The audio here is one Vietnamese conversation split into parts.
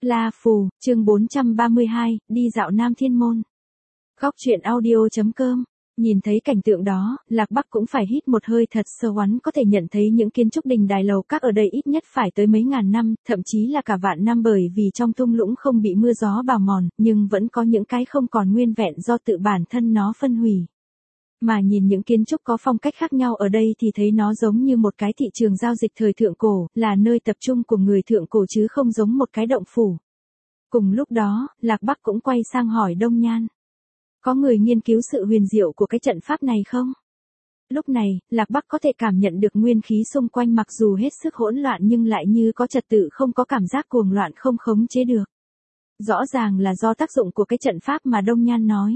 La Phù, chương 432, đi dạo Nam Thiên Môn. Góc truyện audio.com. Nhìn thấy cảnh tượng đó, Lạc Bắc cũng phải hít một hơi thật sâu. Hắn có thể nhận thấy những kiến trúc đình đài lầu các ở đây ít nhất phải tới mấy ngàn năm, thậm chí là cả vạn năm, bởi vì trong thung lũng không bị mưa gió bào mòn, nhưng vẫn có những cái không còn nguyên vẹn do tự bản thân nó phân hủy. Mà nhìn những kiến trúc có phong cách khác nhau ở đây thì thấy nó giống như một cái thị trường giao dịch thời thượng cổ, là nơi tập trung của người thượng cổ chứ không giống một cái động phủ. Cùng lúc đó, Lạc Bắc cũng quay sang hỏi Đông Nhan. Có người nghiên cứu sự huyền diệu của cái trận pháp này không? Lúc này, Lạc Bắc có thể cảm nhận được nguyên khí xung quanh mặc dù hết sức hỗn loạn nhưng lại như có trật tự, không có cảm giác cuồng loạn không khống chế được. Rõ ràng là do tác dụng của cái trận pháp mà Đông Nhan nói.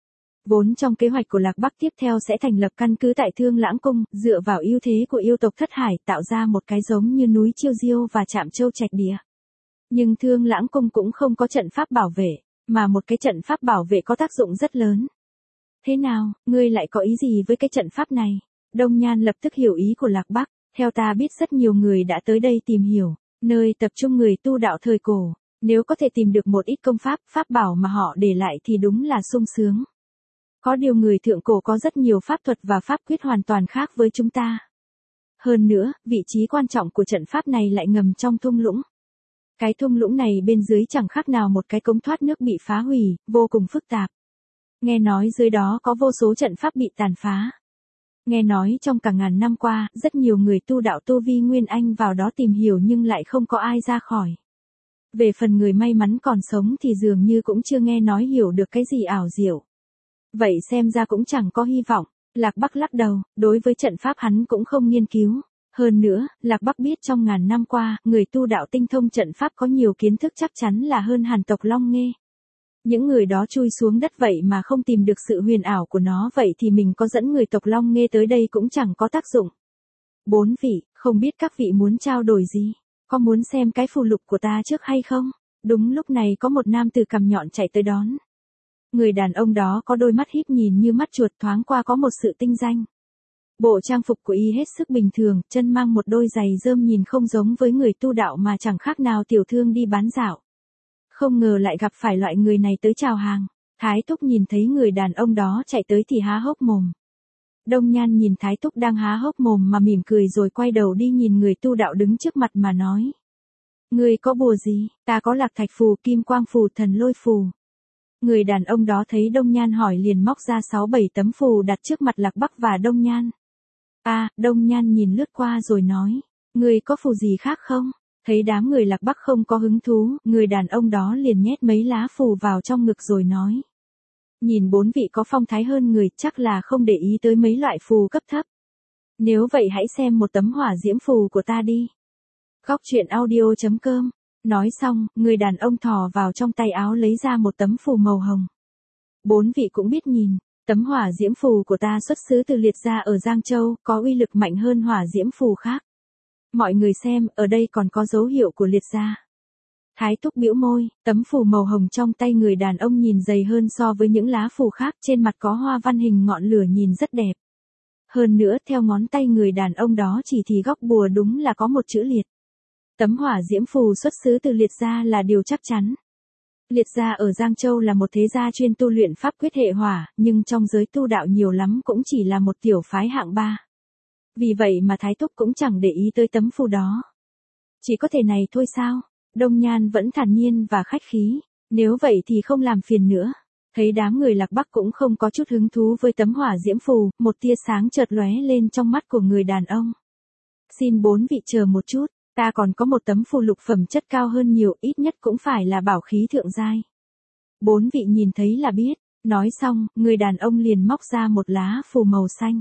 Vốn trong kế hoạch của Lạc Bắc tiếp theo sẽ thành lập căn cứ tại Thương Lãng Cung, dựa vào ưu thế của yêu tộc Thất Hải tạo ra một cái giống như núi Chiêu Diêu và Trạm Châu Trạch Địa. Nhưng Thương Lãng Cung cũng không có trận pháp bảo vệ, mà một cái trận pháp bảo vệ có tác dụng rất lớn. Thế nào, ngươi lại có ý gì với cái trận pháp này? Đông Nhan lập tức hiểu ý của Lạc Bắc. Theo ta biết rất nhiều người đã tới đây tìm hiểu, nơi tập trung người tu đạo thời cổ. Nếu có thể tìm được một ít công pháp, pháp bảo mà họ để lại thì đúng là sung sướng. Có điều người thượng cổ có rất nhiều pháp thuật và pháp quyết hoàn toàn khác với chúng ta. Hơn nữa, vị trí quan trọng của trận pháp này lại ngầm trong thung lũng. Cái thung lũng này bên dưới chẳng khác nào một cái cống thoát nước bị phá hủy, vô cùng phức tạp. Nghe nói dưới đó có vô số trận pháp bị tàn phá. Nghe nói trong cả ngàn năm qua, rất nhiều người tu đạo tu vi Nguyên Anh vào đó tìm hiểu nhưng lại không có ai ra khỏi. Về phần người may mắn còn sống thì dường như cũng chưa nghe nói hiểu được cái gì ảo diệu. Vậy xem ra cũng chẳng có hy vọng. Lạc Bắc lắc đầu, đối với trận pháp hắn cũng không nghiên cứu. Hơn nữa, Lạc Bắc biết trong ngàn năm qua, người tu đạo tinh thông trận pháp có nhiều kiến thức chắc chắn là hơn hàn tộc Long Nghê. Những người đó chui xuống đất vậy mà không tìm được sự huyền ảo của nó, vậy thì mình có dẫn người tộc Long Nghê tới đây cũng chẳng có tác dụng. 4 vị, không biết các vị muốn trao đổi gì? Có muốn xem cái phù lục của ta trước hay không? Đúng lúc này có một nam tử cằm nhọn chạy tới đón. Người đàn ông đó có đôi mắt híp nhìn như mắt chuột, thoáng qua có một sự tinh danh. Bộ trang phục của y hết sức bình thường, chân mang một đôi giày rơm nhìn không giống với người tu đạo mà chẳng khác nào tiểu thương đi bán dạo. Không ngờ lại gặp phải loại người này tới chào hàng. Thái Túc nhìn thấy người đàn ông đó chạy tới thì há hốc mồm. Đông Nhan nhìn Thái Túc đang há hốc mồm mà mỉm cười rồi quay đầu đi nhìn người tu đạo đứng trước mặt mà nói. Ngươi có bùa gì? Ta có Lạc Thạch phù, Kim Quang phù, Thần Lôi phù. Người đàn ông đó thấy Đông Nhan hỏi liền móc ra 6-7 tấm phù đặt trước mặt Lạc Bắc và Đông Nhan. Đông Nhan nhìn lướt qua rồi nói, ngươi có phù gì khác không? Thấy đám người Lạc Bắc không có hứng thú, người đàn ông đó liền nhét mấy lá phù vào trong ngực rồi nói. Nhìn 4 vị có phong thái hơn người, chắc là không để ý tới mấy loại phù cấp thấp. Nếu vậy hãy xem một tấm hỏa diễm phù của ta đi. Góc truyện audio.com. Nói xong, người đàn ông thò vào trong tay áo lấy ra một tấm phù màu hồng. 4 vị cũng biết nhìn, tấm hỏa diễm phù của ta xuất xứ từ Liệt gia ở Giang Châu, có uy lực mạnh hơn hỏa diễm phù khác. Mọi người xem, ở đây còn có dấu hiệu của Liệt gia. Thái Túc bĩu môi, tấm phù màu hồng trong tay người đàn ông nhìn dày hơn so với những lá phù khác, trên mặt có hoa văn hình ngọn lửa nhìn rất đẹp. Hơn nữa, theo ngón tay người đàn ông đó chỉ thì góc bùa đúng là có một chữ Liệt. Tấm hỏa diễm phù xuất xứ từ Liệt gia là điều chắc chắn. Liệt gia ở Giang Châu là một thế gia chuyên tu luyện pháp quyết hệ hỏa, nhưng trong giới tu đạo nhiều lắm cũng chỉ là một tiểu phái hạng 3. Vì vậy mà Thái Túc cũng chẳng để ý tới tấm phù đó. Chỉ có thể này thôi sao? Đông Nhan vẫn thản nhiên và khách khí. Nếu vậy thì không làm phiền nữa. Thấy đám người Lạc Bắc cũng không có chút hứng thú với tấm hỏa diễm phù, một tia sáng chợt lóe lên trong mắt của người đàn ông. Xin 4 vị chờ một chút. Ta còn có một tấm phù lục phẩm chất cao hơn nhiều, ít nhất cũng phải là bảo khí thượng giai. 4 vị nhìn thấy là biết. Nói xong, người đàn ông liền móc ra một lá phù màu xanh.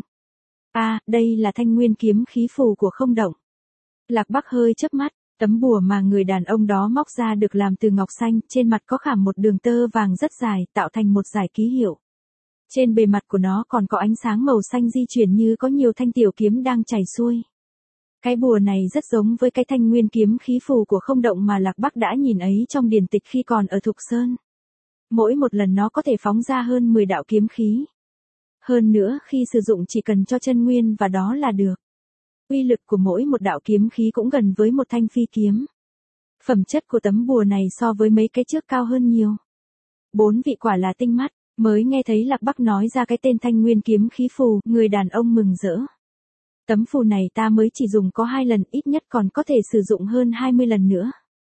Đây là Thanh Nguyên kiếm khí phù của Không Động. Lạc Bắc hơi chớp mắt, tấm bùa mà người đàn ông đó móc ra được làm từ ngọc xanh, trên mặt có khảm một đường tơ vàng rất dài, tạo thành một dải ký hiệu. Trên bề mặt của nó còn có ánh sáng màu xanh di chuyển như có nhiều thanh tiểu kiếm đang chảy xuôi. Cái bùa này rất giống với cái Thanh Nguyên kiếm khí phù của Không Động mà Lạc Bắc đã nhìn ấy trong điển tịch khi còn ở Thục Sơn. Mỗi một lần nó có thể phóng ra hơn 10 đạo kiếm khí. Hơn nữa, khi sử dụng chỉ cần cho chân nguyên và đó là được. Uy lực của mỗi một đạo kiếm khí cũng gần với một thanh phi kiếm. Phẩm chất của tấm bùa này so với mấy cái trước cao hơn nhiều. 4 vị quả là tinh mắt, mới nghe thấy Lạc Bắc nói ra cái tên Thanh Nguyên kiếm khí phù, người đàn ông mừng rỡ. Tấm phù này ta mới chỉ dùng có 2 lần, ít nhất còn có thể sử dụng hơn 20 lần nữa.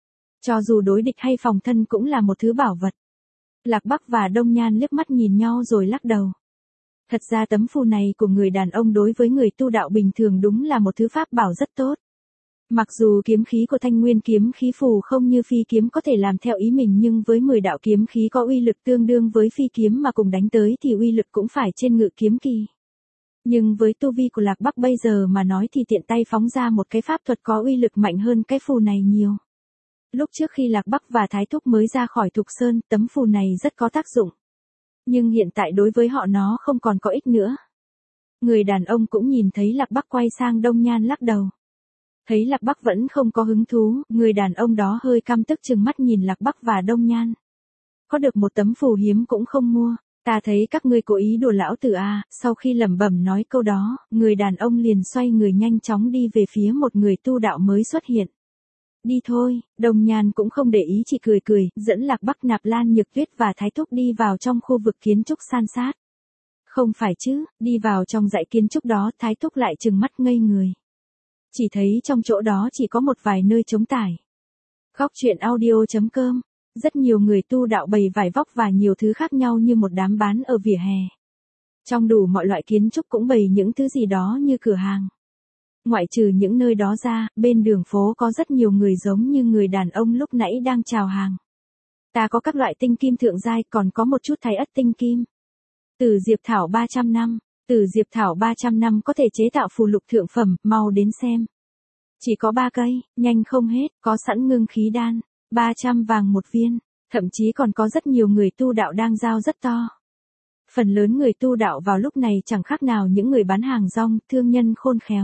Cho dù đối địch hay phòng thân cũng là một thứ bảo vật. Lạc Bắc và Đông Nhan liếc mắt nhìn nhau rồi lắc đầu. Thật ra tấm phù này của người đàn ông đối với người tu đạo bình thường đúng là một thứ pháp bảo rất tốt. Mặc dù kiếm khí của Thanh Nguyên kiếm khí phù không như phi kiếm có thể làm theo ý mình, nhưng với 10 đạo kiếm khí có uy lực tương đương với phi kiếm mà cùng đánh tới thì uy lực cũng phải trên ngự kiếm kỳ. Nhưng với tu vi của Lạc Bắc bây giờ mà nói thì tiện tay phóng ra một cái pháp thuật có uy lực mạnh hơn cái phù này nhiều. Lúc trước khi Lạc Bắc và Thái Thúc mới ra khỏi Thục Sơn, tấm phù này rất có tác dụng. Nhưng hiện tại đối với họ nó không còn có ích nữa. Người đàn ông cũng nhìn thấy Lạc Bắc quay sang Đông Nhan lắc đầu. Thấy Lạc Bắc vẫn không có hứng thú, người đàn ông đó hơi căm tức trừng mắt nhìn Lạc Bắc và Đông Nhan. Có được một tấm phù hiếm cũng không mua, ta thấy các ngươi cố ý đùa lão tử à. Sau khi lẩm bẩm nói câu đó, người đàn ông liền xoay người nhanh chóng đi về phía một người tu đạo mới xuất hiện. Đi thôi, Đông Nhan cũng không để ý, chỉ cười cười, dẫn Lạc Bắc, Nạp Lan Nhược Tuyết và Thái Thúc đi vào trong khu vực kiến trúc san sát. Không phải chứ, đi vào trong dãy kiến trúc đó, Thái Thúc lại trừng mắt ngây người. Chỉ thấy trong chỗ đó chỉ có một vài nơi trống trải. Góc truyện audio.com. Rất nhiều người tu đạo bày vải vóc và nhiều thứ khác nhau như một đám bán ở vỉa hè. Trong đủ mọi loại kiến trúc cũng bày những thứ gì đó như cửa hàng. Ngoại trừ những nơi đó ra, bên đường phố có rất nhiều người giống như người đàn ông lúc nãy đang chào hàng. Ta có các loại tinh kim thượng giai, còn có một chút thái ất tinh kim. Tử diệp thảo 300 năm. Tử diệp thảo 300 năm có thể chế tạo phù lục thượng phẩm, mau đến xem. Chỉ có 3 cây, nhanh không hết, có sẵn ngưng khí đan, 300 vàng một viên, thậm chí còn có rất nhiều người tu đạo đang giao rất to. Phần lớn người tu đạo vào lúc này chẳng khác nào những người bán hàng rong, thương nhân khôn khéo.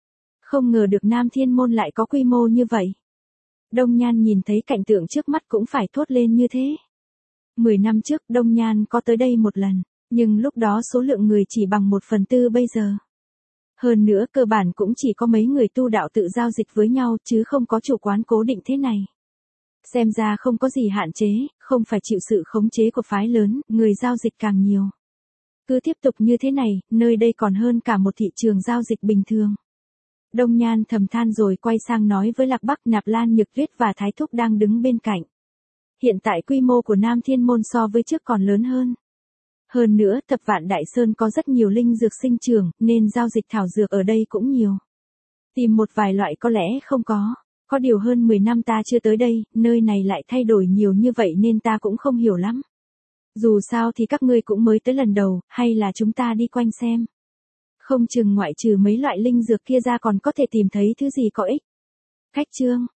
Không ngờ được Nam Thiên Môn lại có quy mô như vậy. Đông Nhan nhìn thấy cảnh tượng trước mắt cũng phải thốt lên như thế. 10 năm trước Đông Nhan có tới đây một lần, nhưng lúc đó số lượng người chỉ bằng 1/4 bây giờ. Hơn nữa cơ bản cũng chỉ có mấy người tu đạo tự giao dịch với nhau chứ không có chủ quán cố định thế này. Xem ra không có gì hạn chế, không phải chịu sự khống chế của phái lớn, người giao dịch càng nhiều. Cứ tiếp tục như thế này, nơi đây còn hơn cả một thị trường giao dịch bình thường. Đông Nhan thầm than rồi quay sang nói với Lạc Bắc, Nạp Lan Nhược Tuyết và Thái Thúc đang đứng bên cạnh. Hiện tại quy mô của Nam Thiên Môn so với trước còn lớn hơn. Hơn nữa, Thập Vạn Đại Sơn có rất nhiều linh dược sinh trưởng, nên giao dịch thảo dược ở đây cũng nhiều. Tìm một vài loại có lẽ không có điều hơn 10 năm ta chưa tới đây, nơi này lại thay đổi nhiều như vậy nên ta cũng không hiểu lắm. Dù sao thì các ngươi cũng mới tới lần đầu, hay là chúng ta đi quanh xem. Không chừng ngoại trừ mấy loại linh dược kia ra còn có thể tìm thấy thứ gì có ích. Khách chương.